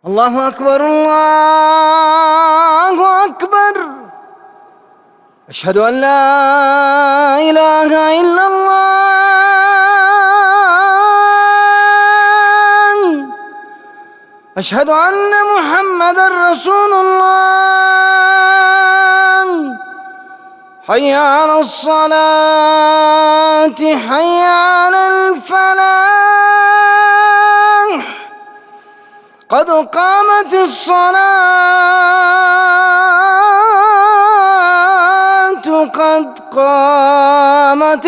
الله أكبر الله أكبر. أشهد أن لا إله إلا الله. أشهد أن محمدًا رسول الله. حي على الصلاة حي على الفلاح. قد قامت الصلاة قد قامت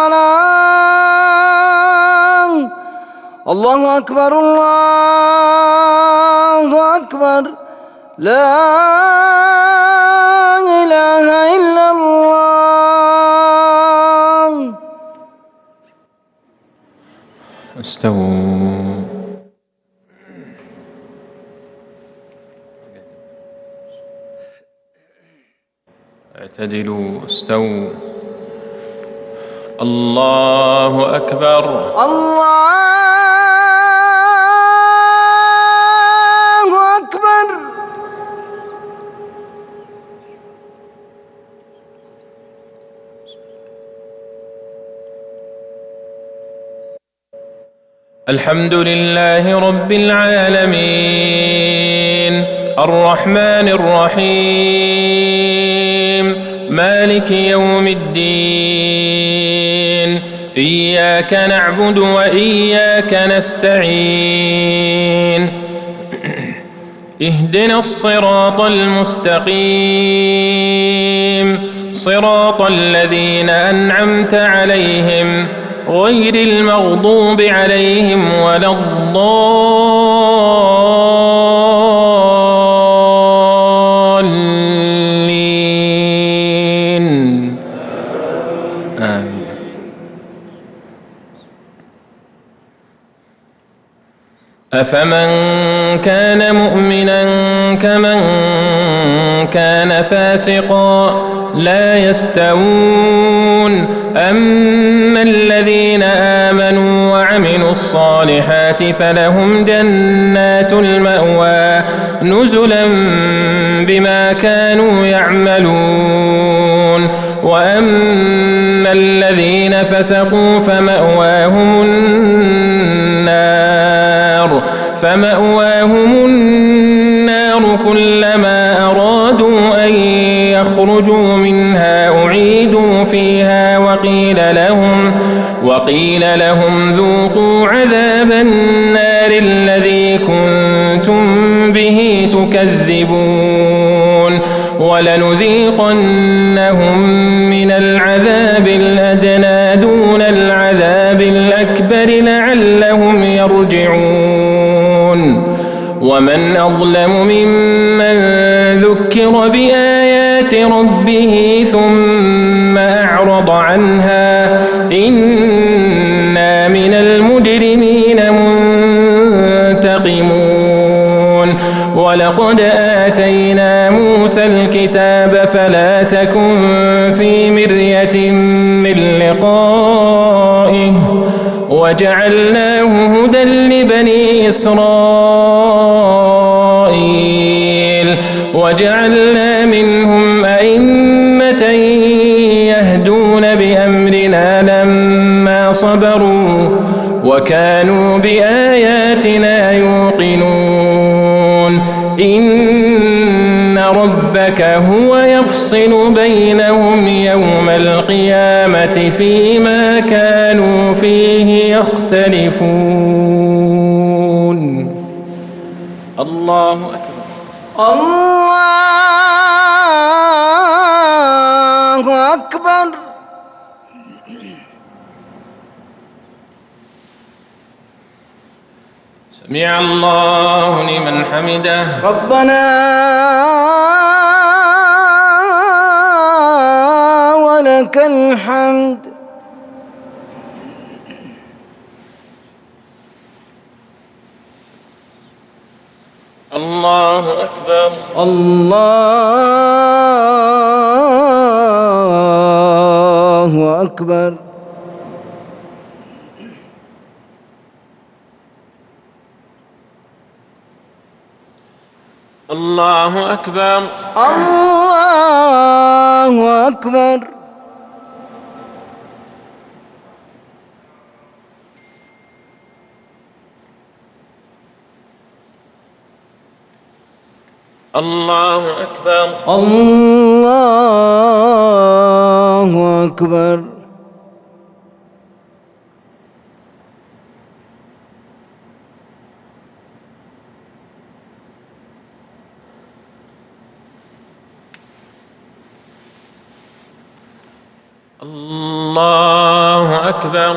الصلاة. الله أكبر الله أكبر. لا إله إلا الله. استووا. اعتدلوا استووا. الله أكبر. الله أكبر. الحمد لله رب العالمين الرحمن الرحيم مالك يوم الدين. إياك نعبد وإياك نستعين. اهدنا الصراط المستقيم صراط الذين أنعمت عليهم غير المغضوب عليهم ولا الضالين. آمين. أفمن كان مؤمنا كمن كان فاسقا لا يستوون. أما الذين آمنوا وعملوا الصالحات فلهم جنات المأوى نزلا بما كانوا يعملون. وأما الذين فسقوا فمأواهم النار كلما أرادوا أن يخرجوا منها أعيدوا فيها وقيل لهم ذوقوا عذاب النار الذي كنتم به تكذبون. ولنذيقنهم من العذاب الأدنى دون العذاب الأكبر لعلهم يرجعون. ومن أظلم ممن ذكر بآيات ربه ثم أعرض عنها إنا من المجرمين منتقمون. ولقد آتينا موسى الكتاب فلا تكن في مرية من لقائه وجعلناه هدى لبني إسرائيل وجعلنا منهم أئمة يهدون بأمرنا لما صبروا وكانوا بآياتنا يوقنون. إن ربك هو يفصل بينهم يوم القيامة فيما كانوا فيه يختلفون. الله أكبر. الله أكبر. سمع الله لمن حمده. ربنا ولك الحمد. الله أكبر. الله أكبر. الله أكبر. الله أكبر. الله أكبر. الله أكبر. الله أكبر.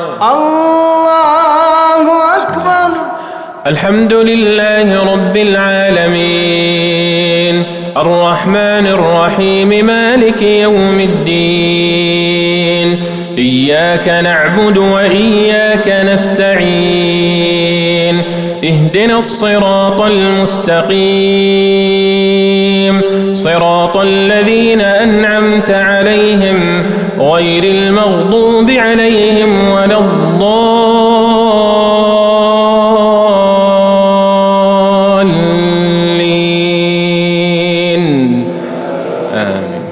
الله أكبر. الحمد لله رب العالمين الرحمن الرحيم مالك يوم الدين إياك نعبد وإياك نستعين اهدنا الصراط المستقيم صراط الذين أنعمت عليهم غير المغضوب عليهم ولا الضالين آمين.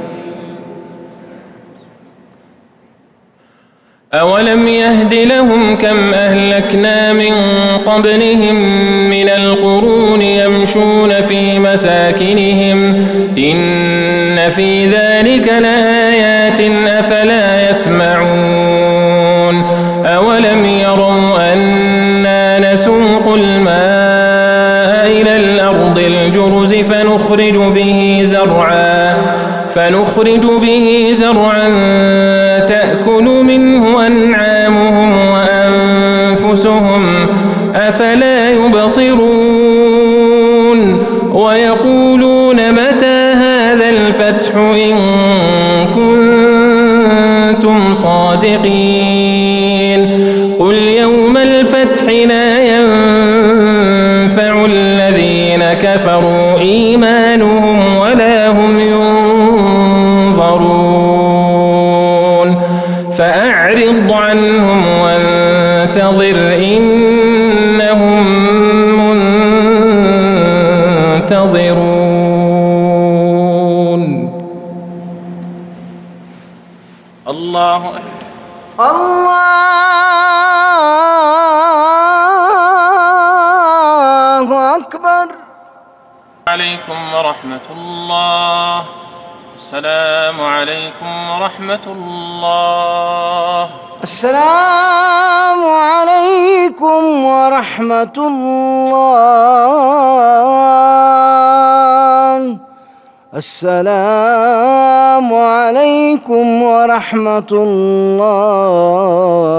أولم يهد لهم كم أهلكنا من قبلهم من القرون يمشون في مساكنهم إن في ذلك لآيات أفلا يسمعون أولم يروا أنا نسوق الماء إلى الأرض الجرز فنخرج به زرعا تأكل منه أنعامهم وأنفسهم أفلا يبصرون ويقولون متى هذا الفتح إن كنتم صادقين قل يوم الفتح لا ينفع الذين كفروا إيمانهم ولا هم ينظرون فأعرض عنهم وانتظر إنهم منتظرون. الله أكبر. الله أكبر. عليكم ورحمة الله. السلام عليكم ورحمة الله. السلام عليكم ورحمة الله. السلام عليكم ورحمة الله.